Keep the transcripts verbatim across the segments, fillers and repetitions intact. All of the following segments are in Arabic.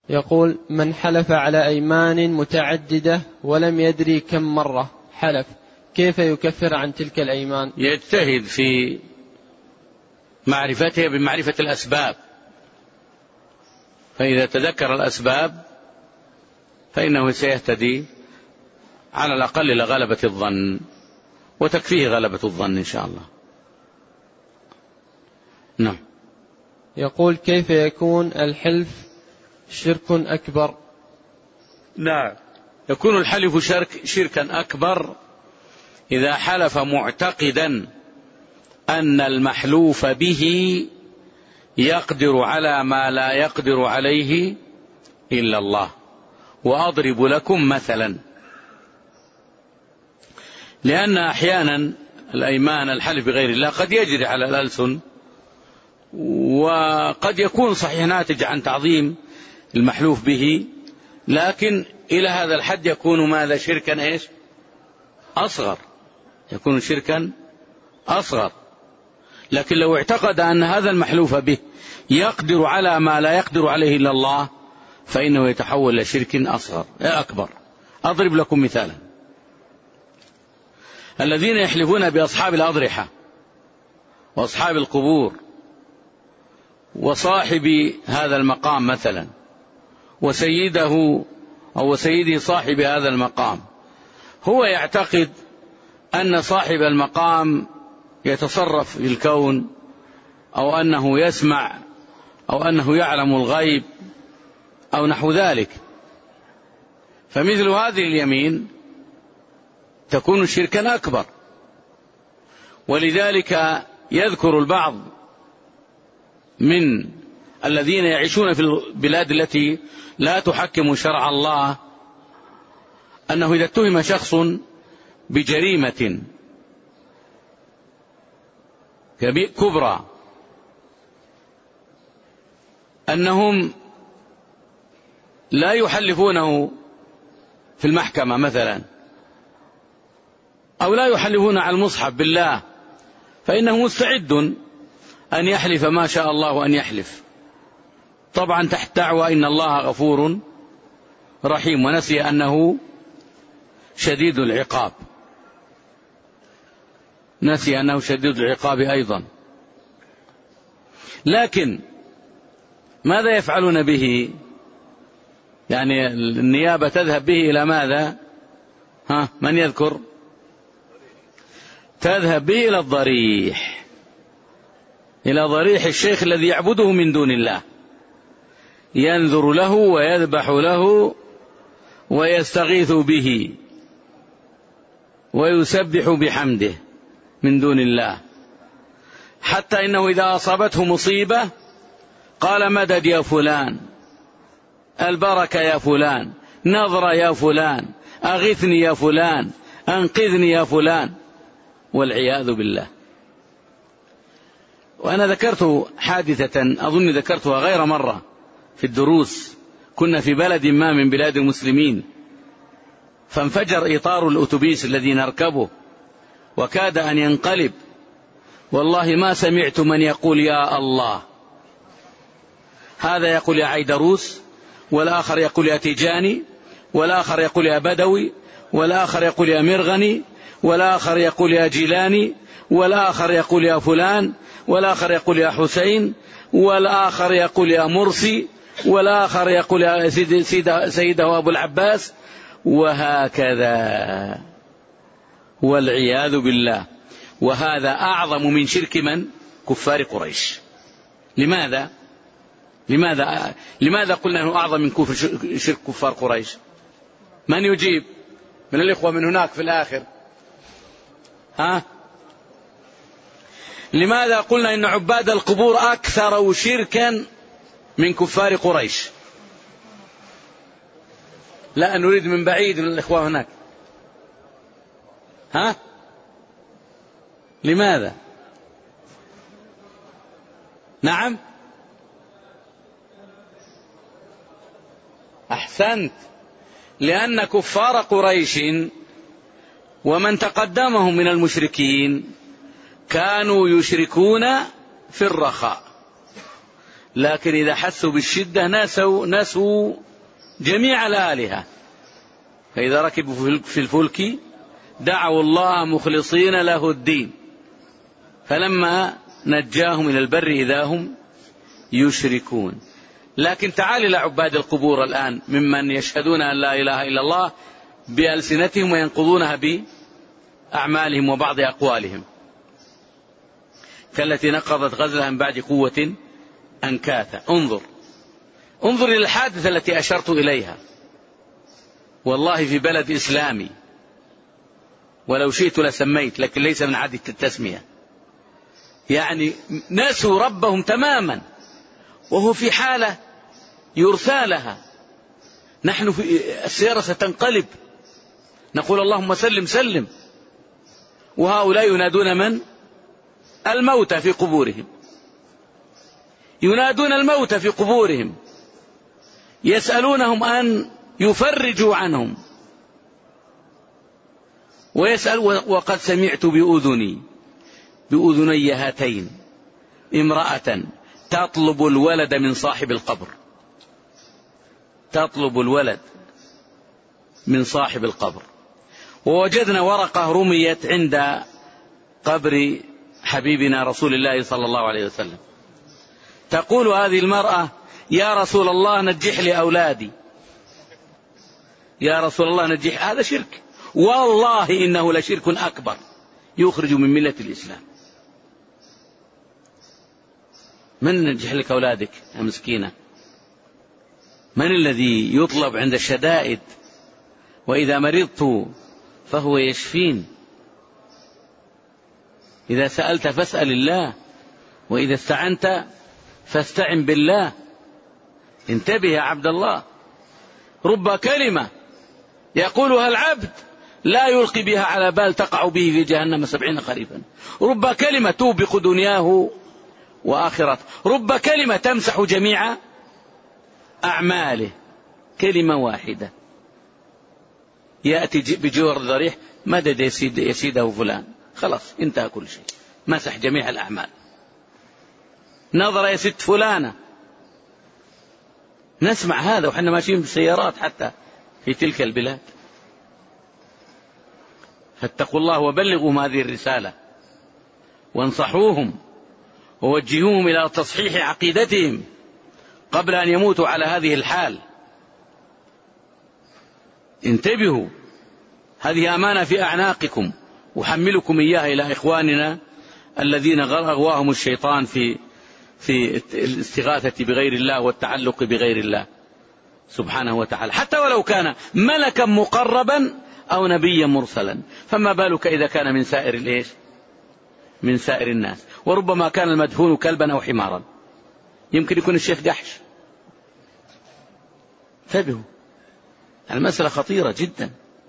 يقول: من حلف على أيمان متعددة ولم يدري كم مرة حلف كيف يكفر عن تلك الأيمان؟ يجتهد في معرفتها بمعرفة الأسباب، فإذا تذكر الأسباب فإنه سيهتدي على الأقل لغلبة الظن، وتكفيه غلبة الظن إن شاء الله. نعم. يقول: كيف يكون الحلف شرك أكبر؟ نعم، يكون الحلف شرك شركا أكبر إذا حلف معتقدا أن المحلوف به يقدر على ما لا يقدر عليه إلا الله. وأضرب لكم مثلا، لأن أحيانا الأيمان الحلف بغير الله قد يجري على الألسن، وقد يكون صحيح ناتج عن تعظيم المحلوف به، لكن إلى هذا الحد يكون ماذا؟ شركا إيش؟ أصغر، يكون شركا أصغر. لكن لو اعتقد أن هذا المحلوف به يقدر على ما لا يقدر عليه إلا الله فإنه يتحول إلى شرك أصغر أكبر. أضرب لكم مثالا: الذين يحلفون بأصحاب الأضرحة وأصحاب القبور وصاحب هذا المقام مثلا وسيده أو سيدي صاحب هذا المقام، هو يعتقد أن صاحب المقام يتصرف في الكون، أو أنه يسمع، أو أنه يعلم الغيب، أو نحو ذلك. فمثل هذه اليمين تكون شركا أكبر. ولذلك يذكر البعض من الذين يعيشون في البلاد التي لا تحكم شرع الله أنه إذا اتهم شخص بجريمة كبرى أنهم لا يحلفونه في المحكمة مثلا، أو لا يحلفون على المصحف بالله، فإنه مستعد أن يحلف ما شاء الله أن يحلف، طبعا تحت دعوى إن الله غفور رحيم، ونسي أنه شديد العقاب، نسي أنه شديد العقاب أيضا. لكن ماذا يفعلون به؟ يعني النيابة تذهب به إلى ماذا؟ ها، من يذكر؟ تذهب به إلى الضريح، إلى ضريح الشيخ الذي يعبده من دون الله، ينذر له ويذبح له ويستغيث به ويسبح بحمده من دون الله، حتى إنه إذا أصابته مصيبة قال: مدد يا فلان، البركة يا فلان، نظر يا فلان، أغثني يا فلان، أنقذني يا فلان، والعياذ بالله. وأنا ذكرت حادثة أظن ذكرتها غير مرة في الدروس. كنا في بلد ما من بلاد المسلمين، فانفجر إطار الأتوبيس الذي نركبه وكاد أن ينقلب، والله ما سمعت من يقول يا الله. هذا يقول يا عيدروس، والآخر يقول يا تيجاني، والآخر يقول يا بدوي، والآخر يقول يا مرغني، والآخر يقول يا جيلاني، والآخر يقول يا فلان، والآخر يقول يا حسين، والآخر يقول يا مرسي، والآخر يقول يا سيده, سيده أبو العباس، وهكذا والعياذ بالله. وهذا أعظم من شرك من؟ كفار قريش. لماذا؟ لماذا لماذا قلنا أنه أعظم من كفر شرك كفار قريش؟ من يجيب من الإخوة من هناك في الآخر؟ ها؟ لماذا قلنا إن عباد القبور أكثر شركا من كفار قريش؟ لا نريد من بعيد من الإخوة هناك. ها؟ لماذا؟ نعم، أحسنت. لأن كفار قريش ومن تقدمهم من المشركين كانوا يشركون في الرخاء، لكن إذا حسوا بالشدة نسوا, نسوا جميع الآلهة. فإذا ركبوا في الفلك دعوا الله مخلصين له الدين، فلما نجاهم إلى البر إذا هم يشركون. لكن تعال إلى عباد القبور الآن ممن يشهدون أن لا إله إلا الله بألسنتهم وينقضونها بأعمالهم وبعض أقوالهم، كالتي نقضت غزلها من بعد قوة أنكاثا. انظر انظر إلى الحادثة التي أشرت إليها، والله في بلد إسلامي، ولو شئت لسميت لكن ليس من عادة التسمية. يعني نسوا ربهم تماما وهو في حالة يرثى لها. نحن في السيارة ستنقلب، نقول اللهم سلم سلم، وهؤلاء ينادون من؟ الموتى في قبورهم، ينادون الموتى في قبورهم، يسألونهم أن يفرجوا عنهم. ويسأل وقد سمعت بأذني بأذني هاتين امرأة تطلب الولد من صاحب القبر، تطلب الولد من صاحب القبر. ووجدنا ورقة رميت عند قبر حبيبنا رسول الله صلى الله عليه وسلم، تقول هذه المرأة: يا رسول الله نجح لي أولادي، يا رسول الله نجح. هذا شرك، والله إنه لشرك أكبر يخرج من ملة الإسلام. من نجح لك أولادك يا مسكينة؟ من الذي يطلب عند الشدائد؟ وإذا مرضت فهو يشفين. إذا سألت فاسأل الله، وإذا استعنت فاستعن بالله. انتبه يا عبد الله، رب كلمة يقولها العبد لا يلقي بها على بال تقع به في جهنم سبعين خريفا. رب كلمة توبق دنياه وآخرته، رب كلمة تمسح جميع أعماله. كلمة واحدة يأتي بجور ذريح: مدد يسيد يسيده فلان، خلاص انتهى كل شيء، مسح جميع الأعمال. نظر يسد فلانة، نسمع هذا وحنا ماشيين بالسيارات حتى في تلك البلاد. فاتقوا الله وبلغوا هذه الرسالة، وانصحوهم ووجهوهم إلى تصحيح عقيدتهم قبل أن يموتوا على هذه الحال. انتبهوا، هذه أمانة في أعناقكم، وحملكم إياها إلى إخواننا الذين أغواهم الشيطان في في الاستغاثة بغير الله والتعلق بغير الله سبحانه وتعالى، حتى ولو كان ملكا مقربا أو نبيا مرسلا. فما بالك إذا كان من سائر الإيش؟ من سائر الناس. وربما كان المدفون كلبا أو حمارا، يمكن يكون الشيخ جحش. انتبهوا، المسألة خطيرة جدا.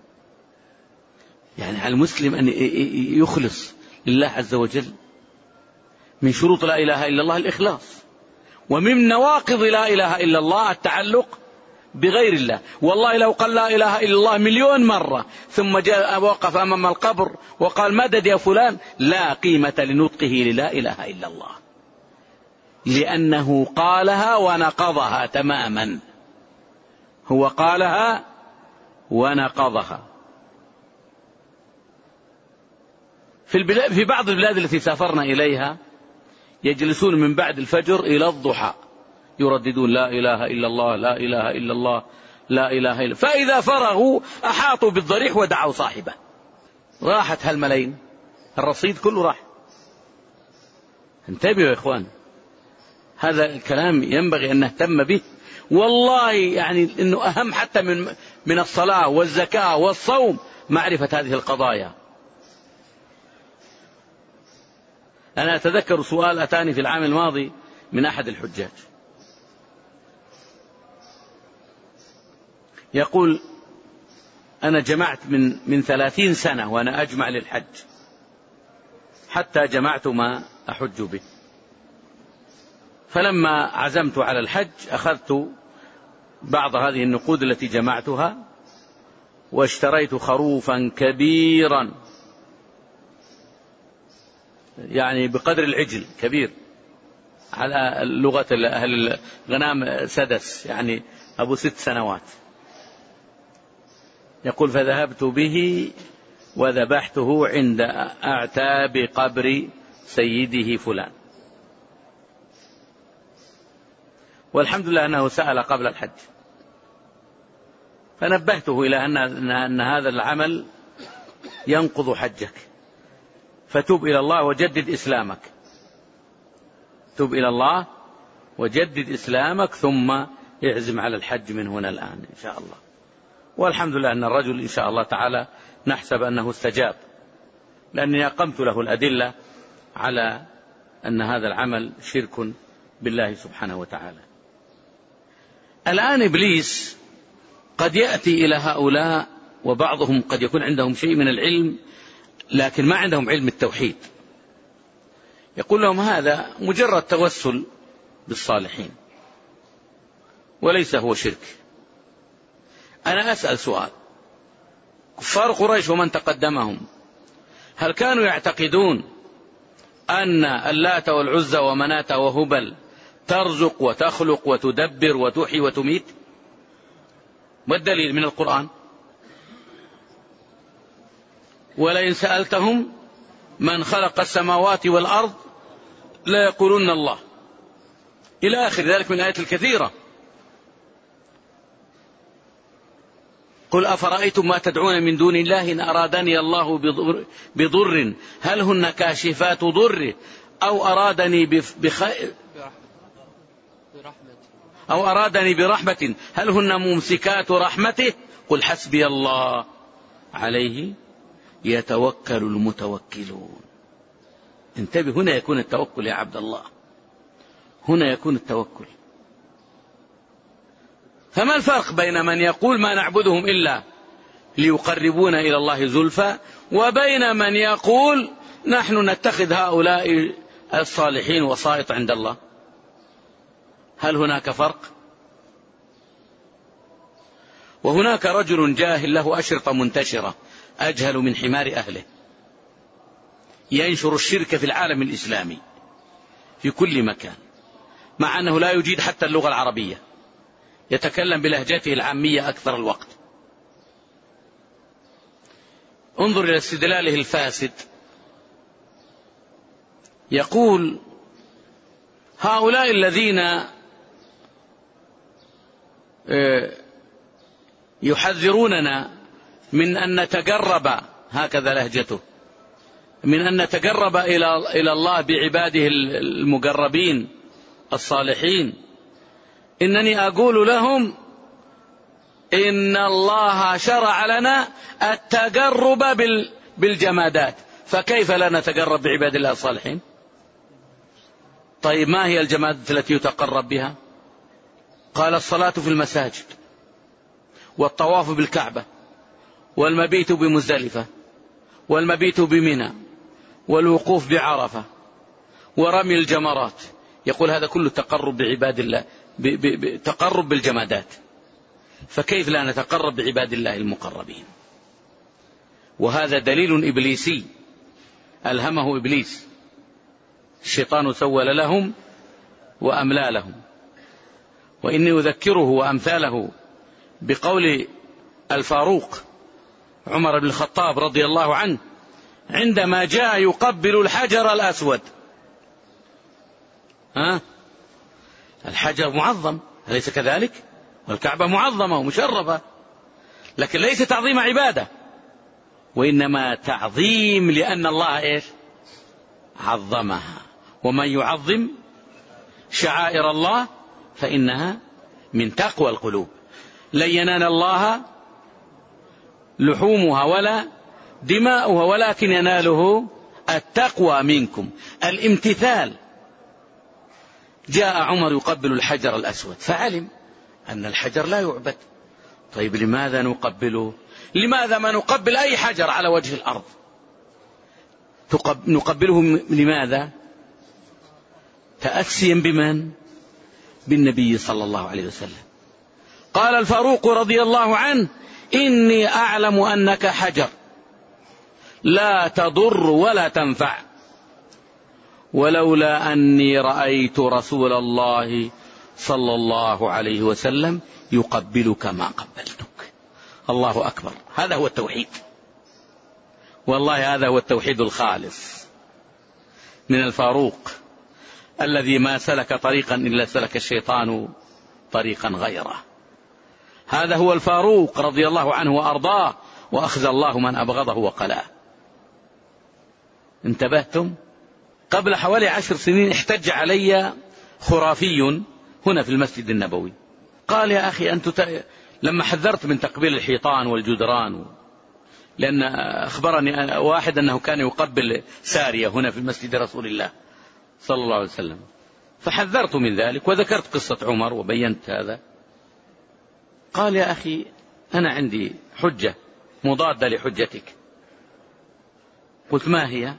يعني على المسلم أن يخلص لله عز وجل. من شروط لا إله إلا الله الإخلاص، ومن نواقض لا إله إلا الله التعلق بغير الله. والله لو قال لا إله إلا الله مليون مرة ثم جاء وقف أمام القبر وقال مدد يا فلان، لا قيمة لنطقه للا إله إلا الله، لأنه قالها ونقضها تماما. هو قالها ونقضها. في, البلاد في بعض البلاد التي سافرنا إليها يجلسون من بعد الفجر إلى الضحى يرددون لا إله إلا الله لا إله إلا الله لا إله إلا. فإذا فرغوا أحاطوا بالضريح ودعوا صاحبه، راحت هالملايين، الرصيد كله راح. انتبهوا يا إخوان، هذا الكلام ينبغي أن نهتم به. والله يعني إنه أهم حتى من من الصلاة والزكاة والصوم معرفة هذه القضايا. أنا أتذكر سؤال أتاني في العام الماضي من أحد الحجاج، يقول: أنا جمعت من من ثلاثين سنة وأنا أجمع للحج حتى جمعت ما أحج به، فلما عزمت على الحج أخذت بعض هذه النقود التي جمعتها واشتريت خروفا كبيرا، يعني بقدر العجل كبير، على لغة أهل الغنام سدس، يعني أبو ست سنوات. يقول فذهبت به وذبحته عند أعتاب قبر سيده فلان. والحمد لله أنه سأل قبل الحج، فنبهته إلى أن هذا العمل ينقض حجك، فتوب إلى الله وجدد إسلامك، توب إلى الله وجدد إسلامك ثم اعزم على الحج من هنا الآن إن شاء الله. والحمد لله أن الرجل إن شاء الله تعالى نحسب أنه استجاب، لأني أقمت له الأدلة على أن هذا العمل شرك بالله سبحانه وتعالى. الآن إبليس قد يأتي إلى هؤلاء، وبعضهم قد يكون عندهم شيء من العلم لكن ما عندهم علم التوحيد، يقول لهم هذا مجرد توسل بالصالحين وليس هو شرك. أنا أسأل سؤال، كفار قريش ومن تقدمهم هل كانوا يعتقدون أن اللات والعزى ومناة وهبل ترزق وتخلق وتدبر وتحيي وتميت؟ والدليل من القرآن، ولئن سألتهم من خلق السماوات والأرض لا يقولون الله، إلى آخر ذلك من الآيات الكثيرة. قل أفرأيتم ما تدعون من دون الله إن أرادني الله بضر, بضر هل هن كاشفات ضره أو أرادني بخير أو أرادني برحمة هل هن ممسكات رحمته قل حسبي الله عليه يتوكل المتوكلون. انتبه، هنا يكون التوكل يا عبد الله، هنا يكون التوكل. فما الفرق بين من يقول ما نعبدهم إلا ليقربونا إلى الله زلفى وبين من يقول نحن نتخذ هؤلاء الصالحين وسائط عند الله؟ هل هناك فرق؟ وهناك رجل جاهل له أشرطة منتشرة أجهل من حمار أهله، ينشر الشرك في العالم الإسلامي في كل مكان، مع أنه لا يجيد حتى اللغة العربية، يتكلم بلهجته العامية أكثر الوقت. انظر إلى استدلاله الفاسد، يقول هؤلاء الذين يحذروننا من أن نتقرب، هكذا لهجته، من أن نتقرب إلى الله بعباده المقربين الصالحين، إنني أقول لهم إن الله شرع لنا التقرب بالجمادات، فكيف لا نتقرب بعباد الله الصالحين؟ طيب ما هي الجمادات التي يتقرب بها؟ قال الصلاة في المساجد، والطواف بالكعبة، والمبيت بمزدلفة، والمبيت بمنى، والوقوف بعرفة، ورمي الجمرات. يقول هذا كله تقرب بعباد الله، تقرب بالجمادات، فكيف لا نتقرب بعباد الله المقربين؟ وهذا دليل إبليسي ألهمه إبليس، الشيطان سول لهم وأملى لهم. وإني أذكره وأمثاله بقول الفاروق عمر بن الخطاب رضي الله عنه عندما جاء يقبل الحجر الأسود. ها؟ الحجر معظم أليس كذلك؟ والكعبة معظمة ومشرفة، لكن ليس تعظيم عبادة، وإنما تعظيم لأن الله إيش؟ عظمها. ومن يعظم شعائر الله فإنها من تقوى القلوب. لن ينال الله لحومها ولا دماؤها ولكن يناله التقوى منكم، الامتثال. جاء عمر يقبل الحجر الأسود فعلم أن الحجر لا يعبد. طيب لماذا نقبله؟ لماذا ما نقبل أي حجر على وجه الأرض؟ نقبله لماذا؟ تأسيا بمن؟ بالنبي صلى الله عليه وسلم. قال الفاروق رضي الله عنه إني أعلم أنك حجر لا تضر ولا تنفع، ولولا أني رأيت رسول الله صلى الله عليه وسلم يقبلك ما قبلتك. الله أكبر. هذا هو التوحيد، والله هذا هو التوحيد الخالص من الفاروق الذي ما سلك طريقا إلا سلك الشيطان طريقا غيره. هذا هو الفاروق رضي الله عنه وأرضاه، وأخزى الله من أبغضه وقلاه. انتبهتم؟ قبل حوالي عشر سنين احتج علي خرافي هنا في المسجد النبوي، قال يا أخي أنت ت... لما حذرت من تقبيل الحيطان والجدران، لأن أخبرني واحد أنه كان يقبل سارية هنا في مسجد رسول الله صلى الله عليه وسلم، فحذرت من ذلك وذكرت قصة عمر وبينت هذا. قال يا أخي أنا عندي حجة مضادة لحجتك. قلت ما هي؟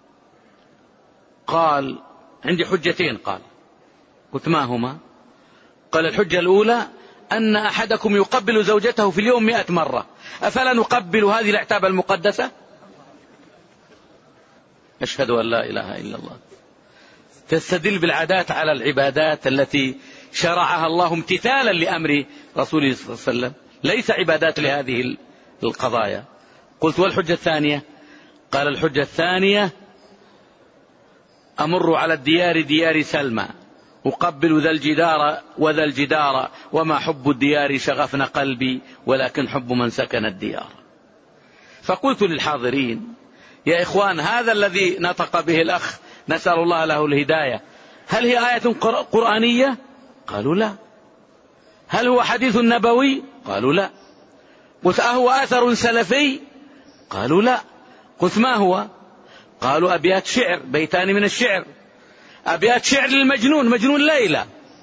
قال عندي حجتين. قال قلت ما هما؟ قال الحجة الأولى أن أحدكم يقبل زوجته في اليوم مئة مرة، أفلا نقبل هذه الأعتاب المقدسة؟ أشهد أن لا إله إلا الله. تستدل بالعادات على العبادات التي شرعها الله امتثالا لأمر رسوله صلى الله عليه وسلم، ليس عبادات لهذه القضايا. قلت والحجة الثانية؟ قال الحجة الثانية أمر على الديار ديار سلمى أقبل ذا الجدار وذا الجدار، وما حب الديار شغفنا قلبي ولكن حب من سكن الديار. فقلت للحاضرين يا إخوان هذا الذي نطق به الأخ نسأل الله له الهداية هل هي آية قرآنية؟ قالوا لا. هل هو حديث نبوي؟ قالوا لا. قلت أهو أثر سلفي؟ قالوا لا. قلت ما هو؟ قالوا أبيات شعر، بيتان من الشعر، أبيات شعر للمجنون مجنون ليلى،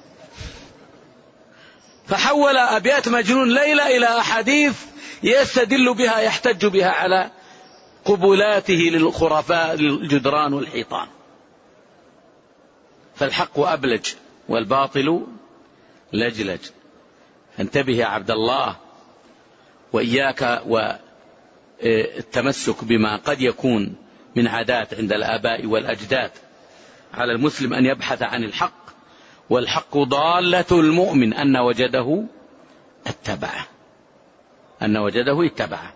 فحول أبيات مجنون ليلى إلى أحاديث يستدل بها يحتج بها على قبولاته للخرافاء للجدران والحيطان. فالحق أبلج والباطل لجلج. انتبه يا عبد الله، وإياك والتمسك بما قد يكون من عادات عند الآباء والأجداد. على المسلم أن يبحث عن الحق، والحق ضالة المؤمن أن وجده اتبعه، أن وجده اتبعه.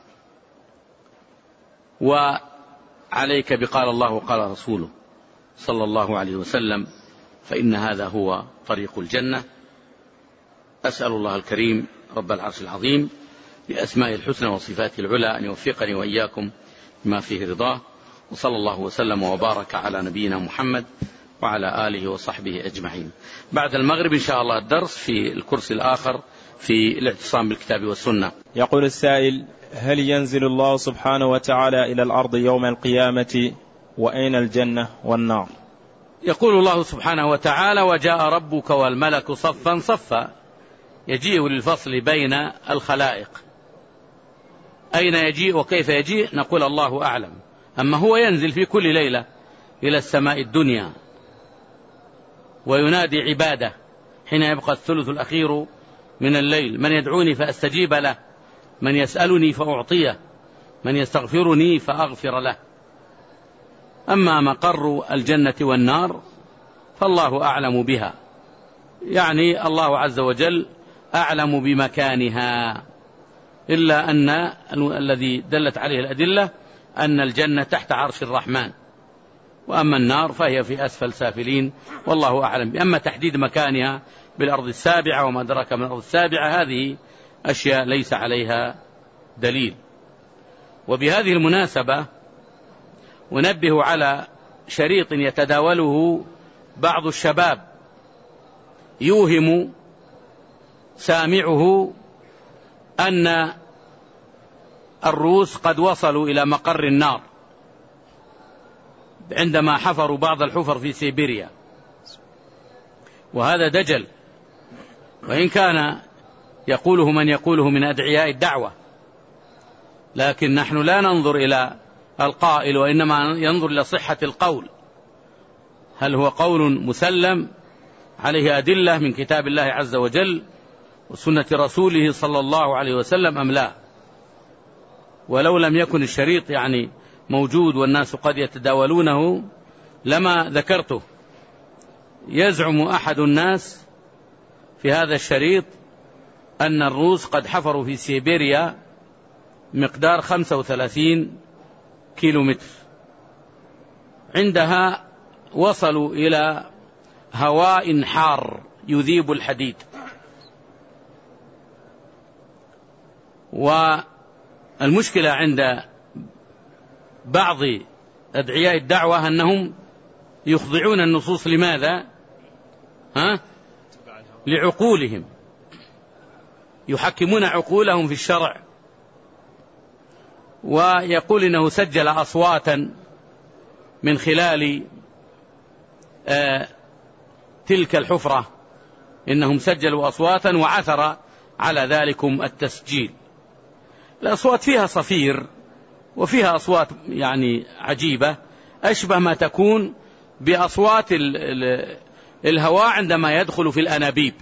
وعليك بقال الله وقال رسوله صلى الله عليه وسلم، فإن هذا هو طريق الجنة. أسأل الله الكريم رب العرش العظيم بأسماء الحسنى وصفاته العلى أن يوفقني وإياكم بما فيه رضاه، وصلى الله وسلم وبارك على نبينا محمد وعلى آله وصحبه أجمعين. بعد المغرب إن شاء الله الدرس في الكرسي الآخر في الاعتصام بالكتاب والسنة. يقول السائل: هل ينزل الله سبحانه وتعالى إلى الأرض يوم القيامة؟ وأين الجنة والنار؟ يقول الله سبحانه وتعالى: وجاء ربك والملك صفا صفا، يجيء للفصل بين الخلائق. أين يجيء وكيف يجيء نقول الله أعلم. أما هو ينزل في كل ليلة إلى السماء الدنيا وينادي عباده حين يبقى الثلث الأخير من الليل: من يدعوني فأستجيب له، من يسألني فأعطيه، من يستغفرني فأغفر له. أما مقر الجنة والنار فالله أعلم بها، يعني الله عز وجل أعلم بمكانها، إلا أن الذي دلت عليه الأدلة أن الجنة تحت عرش الرحمن، وأما النار فهي في أسفل سافلين، والله أعلم. أما تحديد مكانها بالأرض السابعة وما أدراك من الأرض السابعة هذه أشياء ليس عليها دليل. وبهذه المناسبة أنبه على شريط يتداوله بعض الشباب يوهم سامعه أن الروس قد وصلوا إلى مقر النار عندما حفروا بعض الحفر في سيبيريا، وهذا دجل، وإن كان يقوله من يقوله من أدعياء الدعوة، لكن نحن لا ننظر إلى القائل وإنما ينظر إلى صحة القول، هل هو قول مسلم عليه أدلة من كتاب الله عز وجل وسنة رسوله صلى الله عليه وسلم أم لا. ولو لم يكن الشريط يعني موجود والناس قد يتداولونه لما ذكرته. يزعم أحد الناس في هذا الشريط أن الروس قد حفروا في سيبيريا مقدار خمسة وثلاثين كيلو متر، عندها وصلوا إلى هواء حار يذيب الحديد. والمشكلة عند بعض أدعياء الدعوة أنهم يخضعون النصوص. لماذا؟ ها؟ لعقولهم، يحكمون عقولهم في الشرع. ويقول إنه سجل أصواتا من خلال آه تلك الحفرة، إنهم سجلوا أصواتا وعثر على ذلكم التسجيل. الأصوات فيها صفير وفيها أصوات يعني عجيبة، أشبه ما تكون بأصوات الهواء عندما يدخل في الأنابيب،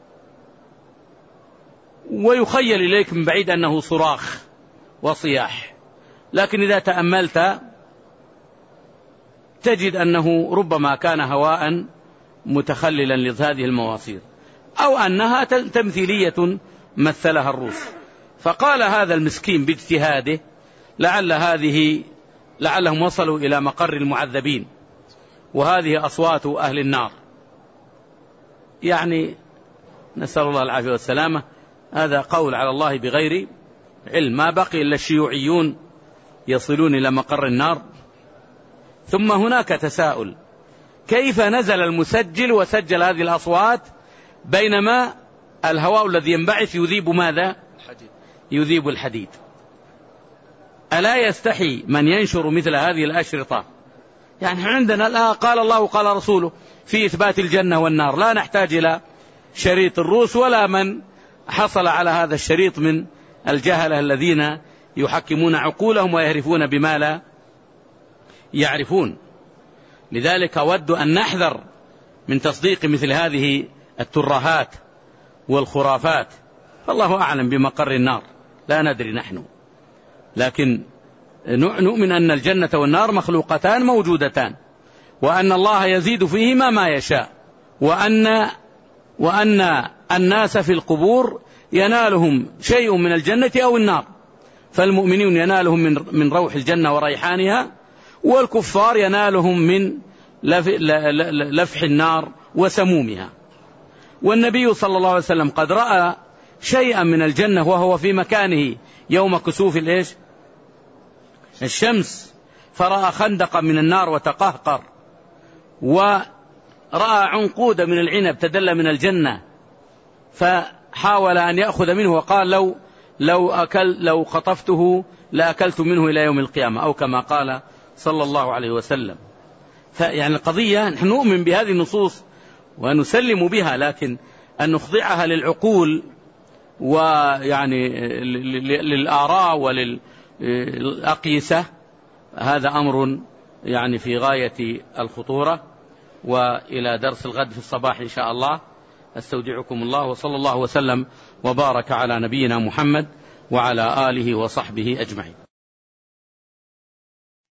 ويخيل إليك من بعيد أنه صراخ وصياح، لكن إذا تأملت تجد أنه ربما كان هواء متخللا لهذه المواصير، أو أنها تمثيلية مثلها الروس. فقال هذا المسكين باجتهاده لعل هذه لعلهم وصلوا إلى مقر المعذبين، وهذه أصوات أهل النار. يعني نسأل الله العافية والسلامة. هذا قول على الله بغير علم، ما بقي إلا الشيوعيون يصلون إلى مقر النار. ثم هناك تساؤل: كيف نزل المسجل وسجل هذه الأصوات بينما الهواء الذي ينبعث يذيب ماذا؟ يذيب الحديد. ألا يستحي من ينشر مثل هذه الأشرطة؟ يعني عندنا الآن قال الله وقال رسوله في إثبات الجنة والنار، لا نحتاج إلى شريط الروس ولا من حصل على هذا الشريط من الجهلة الذين يحكمون عقولهم ويهرفون بما لا يعرفون. لذلك أود أن نحذر من تصديق مثل هذه الترهات والخرافات. فالله أعلم بمقر النار، لا ندري نحن، لكن نؤمن أن الجنة والنار مخلوقتان موجودتان، وأن الله يزيد فيهما ما يشاء، وأن وأن الناس في القبور ينالهم شيء من الجنة أو النار، فالمؤمنون ينالهم من من روح الجنة وريحانها، والكفار ينالهم من لفح النار وسمومها. والنبي صلى الله عليه وسلم قد رأى شيئا من الجنة وهو في مكانه يوم كسوف الإيش؟ الشمس، فرأى خندقا من النار وتقهقر، ورأى عنقود من العنب تدل من الجنة، فحاول أن يأخذ منه وقال لو لو أكل لو قطفته لأكلت منه إلى يوم القيامة، أو كما قال صلى الله عليه وسلم. فيعني القضية نحن نؤمن بهذه النصوص ونسلم بها، لكن أن نخضعها للعقول ويعني للآراء وللأقيسة هذا أمر يعني في غاية الخطورة. وإلى درس الغد في الصباح إن شاء الله. أستودعكم الله، وصلى الله وسلم وبارك على نبينا محمد وعلى آله وصحبه أجمعين.